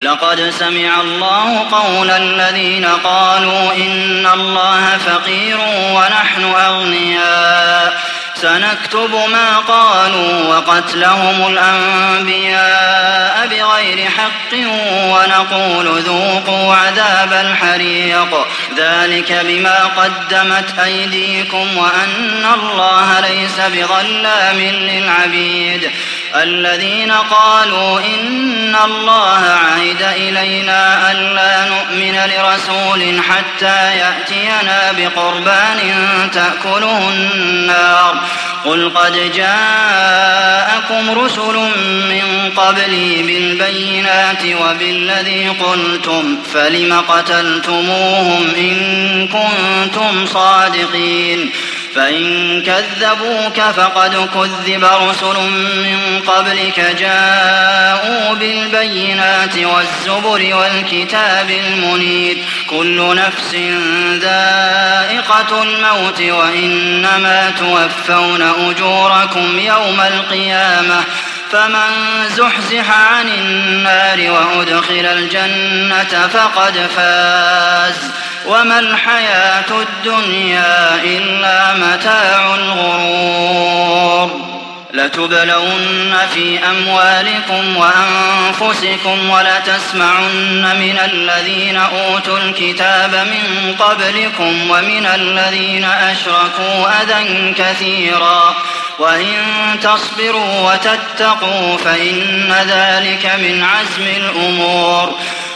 لقد سمع الله قول الذين قالوا إن الله فقير ونحن أغنياء سنكتب ما قالوا وقتلهم الأنبياء بغير حق ونقول ذوقوا عذاب الحريق ذلك بما قدمت أيديكم وأن الله ليس بظلام للعبيد الذين قالوا إن الله عهد إلينا ألا نؤمن لرسول حتى يأتينا بقربان تأكله النار قل قد جاءكم رسل من قبلي بالبينات وبالذي قلتم فلم قتلتموهم إن كنتم صادقين فإن كذبوك فقد كذب رسل من قبلك جاءوا بالبينات والزبر والكتاب المنير كل نفس ذائقة الموت وإنما توفون أجوركم يوم القيامة فمن زحزح عن النار وأدخل الجنة فقد فاز وما الحياة الدنيا إلا متاع الغرور لتبلون في أموالكم وأنفسكم ولتسمعن من الذين أوتوا الكتاب من قبلكم ومن الذين أشركوا أذى كثيرا وإن تصبروا وتتقوا فإن ذلك من عزم الأمور